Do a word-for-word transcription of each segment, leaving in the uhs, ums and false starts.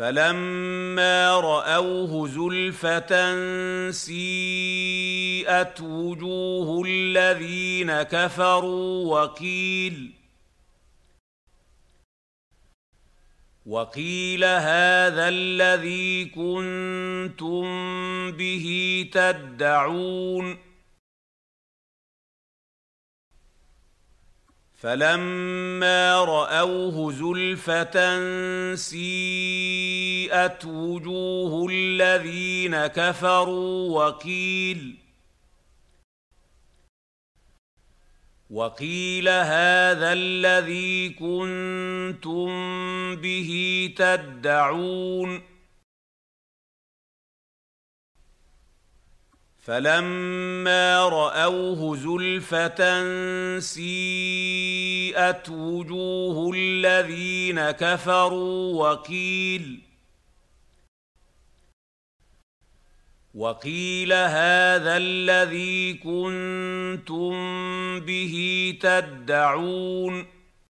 فَلَمَّا رَأَوْهُ زُلْفَةً سِيئَتْ وُجُوهُ الَّذِينَ كَفَرُوا وَقِيلَ وَقِيلَ هَٰذَا الَّذِي كُنتُم بِهِ تَدَّعُونَ فَلَمَّا رَأَوْهُ زُلْفَةً سِيئَتْ وُجُوهُ الَّذِينَ كَفَرُوا وَقِيلَ وَقِيلَ هَٰذَا الَّذِي كُنتُم بِهِ تَدَّعُونَ فَلَمَّا رَأَوْهُ زُلْفَةً سِيئَتْ وُجُوهُ الَّذِينَ كَفَرُوا وَقِيلَ وَقِيلَ هَٰذَا الَّذِي كُنتُم بِهِ تَدَّعُونَ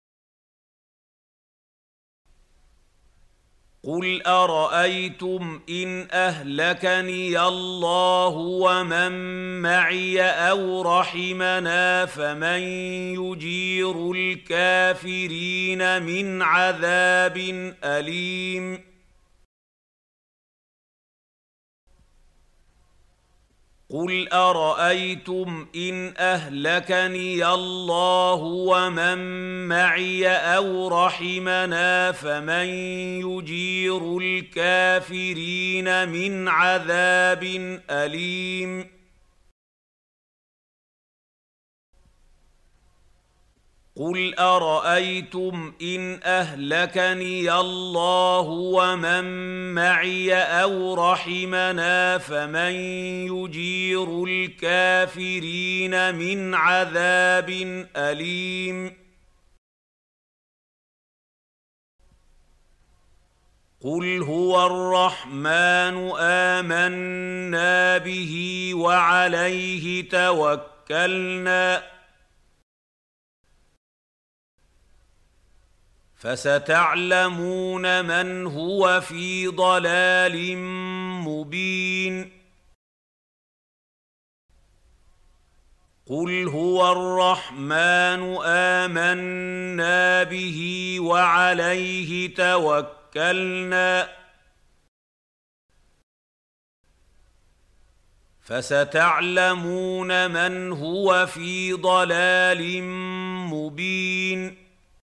قُلْ أَرَأَيْتُمْ إِنْ أَهْلَكَنِيَ اللَّهُ وَمَن مَّعِيَ أَوْ رَحِمَنَا فَمَن يُجِيرُ الْكَافِرِينَ مِنْ عَذَابٍ أَلِيمٍ قُلْ أَرَأَيْتُمْ إِنْ أَهْلَكَنِيَ اللَّهُ وَمَن مَّعِيَ أَوْ رَحِمَنَا فَمَن يُجِيرُ الْكَافِرِينَ مِنْ عَذَابٍ أَلِيمٍ قُلْ أَرَأَيْتُمْ إِنْ أَهْلَكَنِيَ اللَّهُ وَمَن مَّعِيَ أَوْ رَحِمَنَا فَمَن يُجِيرُ الْكَافِرِينَ مِنْ عَذَابٍ أَلِيمٍ قُلْ هُوَ الرَّحْمَٰنُ آمَنَّا بِهِ وَعَلَيْهِ تَوَكَّلْنَا فَسَتَعْلَمُونَ مَنْ هُوَ فِي ضَلَالٍ مُّبِينٍ قُلْ هُوَ الرَّحْمَٰنُ آمَنَّا بِهِ وَعَلَيْهِ تَوَكَّلْنَا فَسَتَعْلَمُونَ مَنْ هُوَ فِي ضَلَالٍ مُّبِينٍ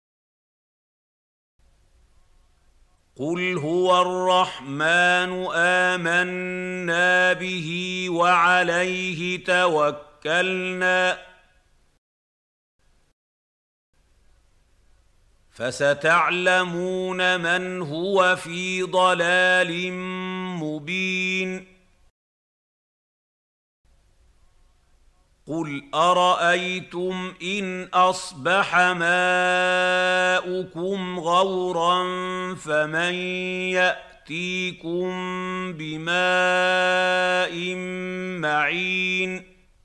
قُلْ هُوَ الرَّحْمَٰنُ آمَنَّا بِهِ وَعَلَيْهِ تَوَكَّلْنَا فَسَتَعْلَمُونَ مَنْ هُوَ فِي ضَلَالٍ مُّبِينٍ قُلْ أَرَأَيْتُمْ إِنْ أَصْبَحَ مَاؤُكُمْ غَوْرًا فَمَن يَأْتِيكُم بِمَاءٍ مَّعِينٍ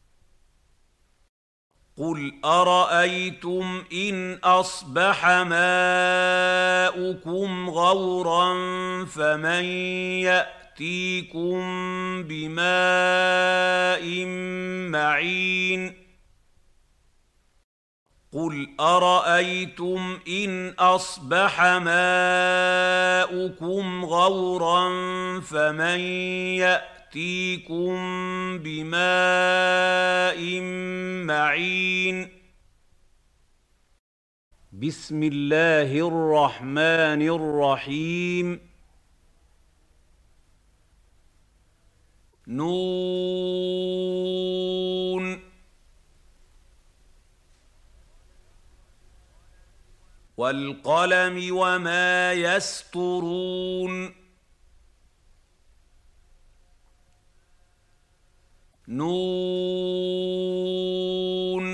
قُلْ أَرَأَيْتُمْ إِنْ أَصْبَحَ مَاؤُكُمْ غَوْرًا فَمَن يَأْتِيكُم بِمَاءٍ مَّعِينٍ قُلْ أَرَأَيْتُمْ إِنْ أَصْبَحَ مَاؤُكُمْ غَوْرًا فَمَن يَأْتِيكُم بِمَاءٍ مَّعِينٍ بِسْمِ اللَّهِ الرَّحْمَٰنِ الرَّحِيمِ نون. وَالْقَلَمِ وَمَا يَسْطُرُونَ نون.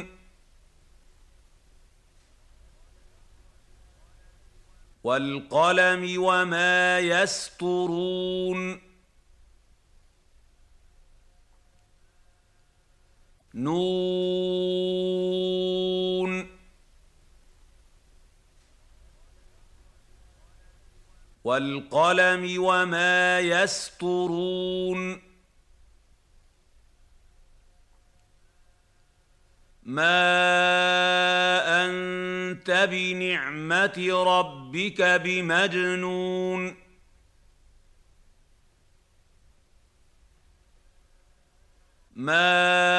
وَالْقَلَمِ وَمَا يَسْطُرُونَ نون. والقلم وما يسطرون ما أنت بنعمة ربك بمجنون ما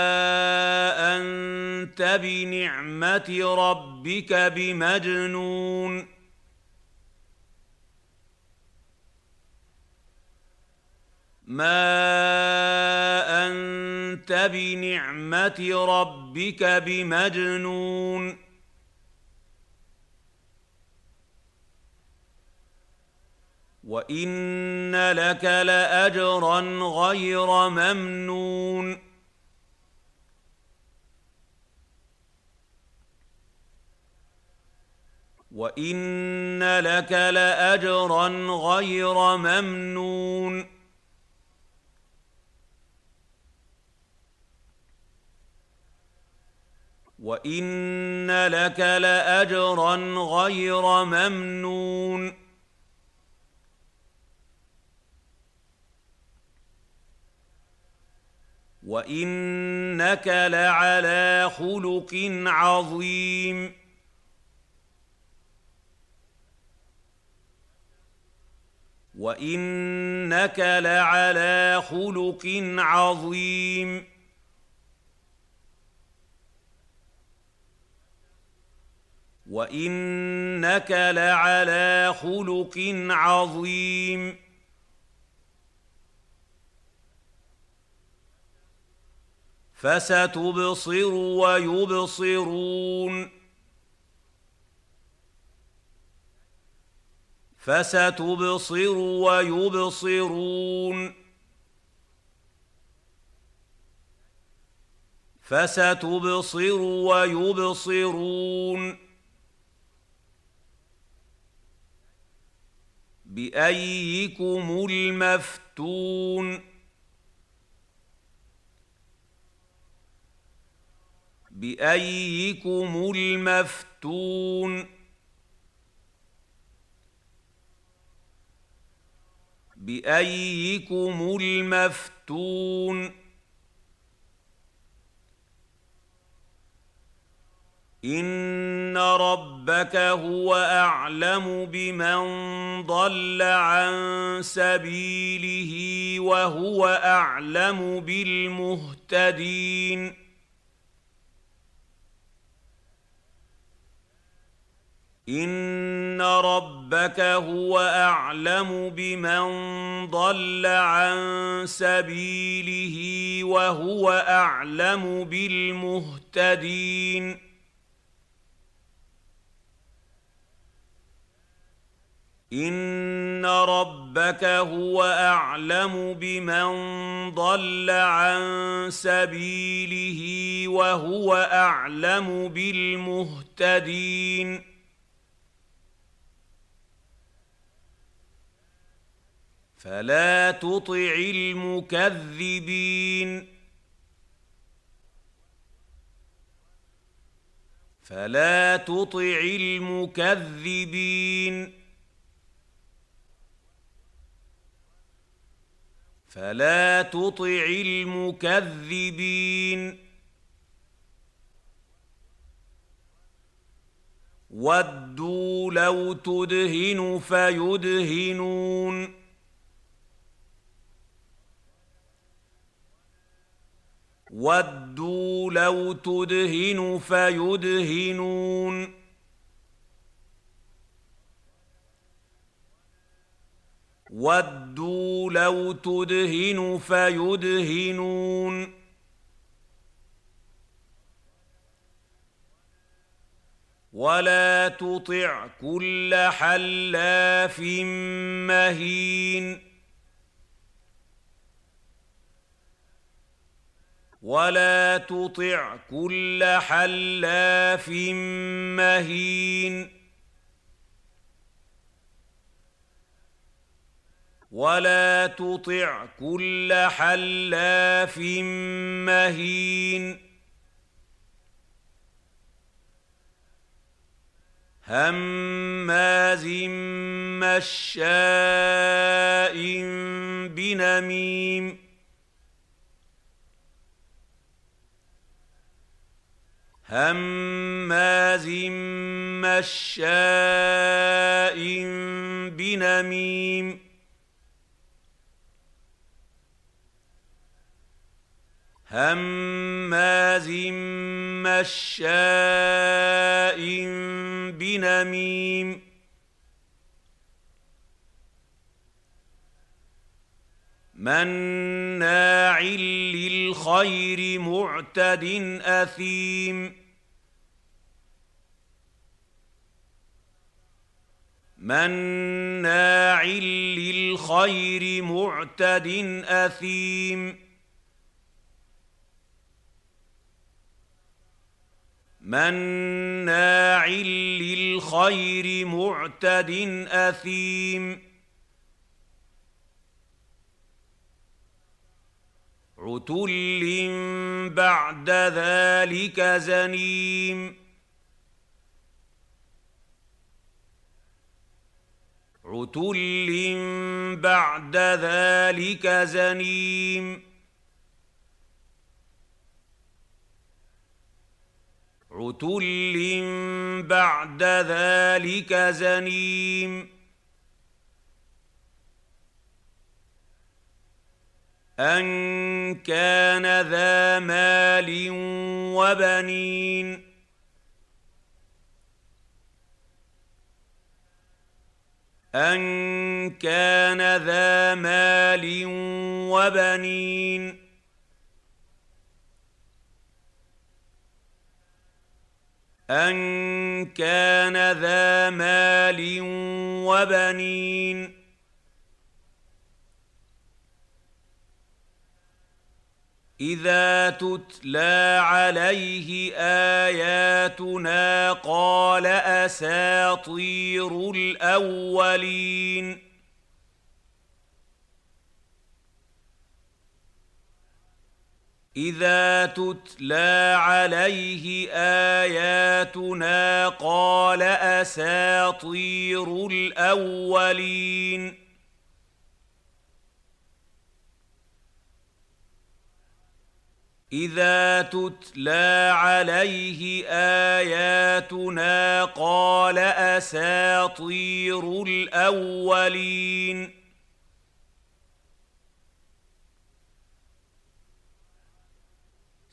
أنت بنعمة ربك بمجنون ما أنت بنعمة ربك بمجنون وإن لك لأجرا غير ممنون وإن لك لأجرا غير ممنون وإن لك لأجرا غير ممنون وإنك لعلى خلق عظيم وإنك لعلى خلق عظيم وإنك لعلى خلق عظيم فستبصر ويبصرون فستبصر ويبصرون فستبصر ويبصرون بأيكم المفتون بأيكم المفتون بأيكم المفتون إن ربك هو أعلم بمن ضل عن سبيله وهو أعلم بالمهتدين إن ربك هو أعلم بمن ضل عن سبيله وهو أعلم بالمهتدين إن ربك هو أعلم بمن ضل عن سبيله وهو أعلم بالمهتدين فلا تطع المكذبين فلا تطع المكذبين فلا تطع المكذبين ودوا لو تدهن فيدهنون ودوا لو تدهن فيدهنون ودوا لو تدهن فيدهنون ولا تطع كل حلاف مهين ولا تطع كل حلاف مهين ولا تطع كل حلاف مهين هَمَّازٍ مَّشَّاءٍ بِنَمِيمٍ هَمَّازٍ مَّشَّاءٍ بِنَمِيمٍ هَمَّازٍ مَّشَّاءٍ بِنَمِيمٍ مَّنَّاعٍ لِّلْخَيْرِ مُعْتَدٍ أَثِيمٍ مَّنَّاعٍ لِّلْخَيْرِ مُعْتَدٍ أَثِيمٍ مَّنَّاعٍ لِّلْخَيْرِ مُعْتَدٍ أَثِيمٍ عُتُلٍّ بَعْدَ ذَٰلِكَ زَنِيمٍ عُتُلٍّ بَعْدَ ذَٰلِكَ زَنِيمٍ عُتُلٍّ بَعْدَ ذَٰلِكَ زَنِيمٍ أَن كَانَ ذَا مَالٍ وَبَنِينَ أَن كَانَ ذَا مَالٍ وَبَنِينَ أَن كَانَ ذَا مَالٍ وَبَنِينَ إِذَا تُتْلَىٰ عَلَيْهِ آيَاتُنَا قَالَ أَسَاطِيرُ الْأَوَّلِينَ إِذَا تُتْلَىٰ عَلَيْهِ آيَاتُنَا قَالَ أَسَاطِيرُ الْأَوَّلِينَ إِذَا تُتْلَىٰ عَلَيْهِ آيَاتُنَا قَالَ أَسَاطِيرُ الْأَوَّلِينَ إِذَا تُتْلَىٰ عَلَيْهِ آيَاتُنَا قَالَ أَسَاطِيرُ الْأَوَّلِينَ إِذَا تُتْلَىٰ عَلَيْهِ آيَاتُنَا قَالَ أَسَاطِيرُ الْأَوَّلِينَ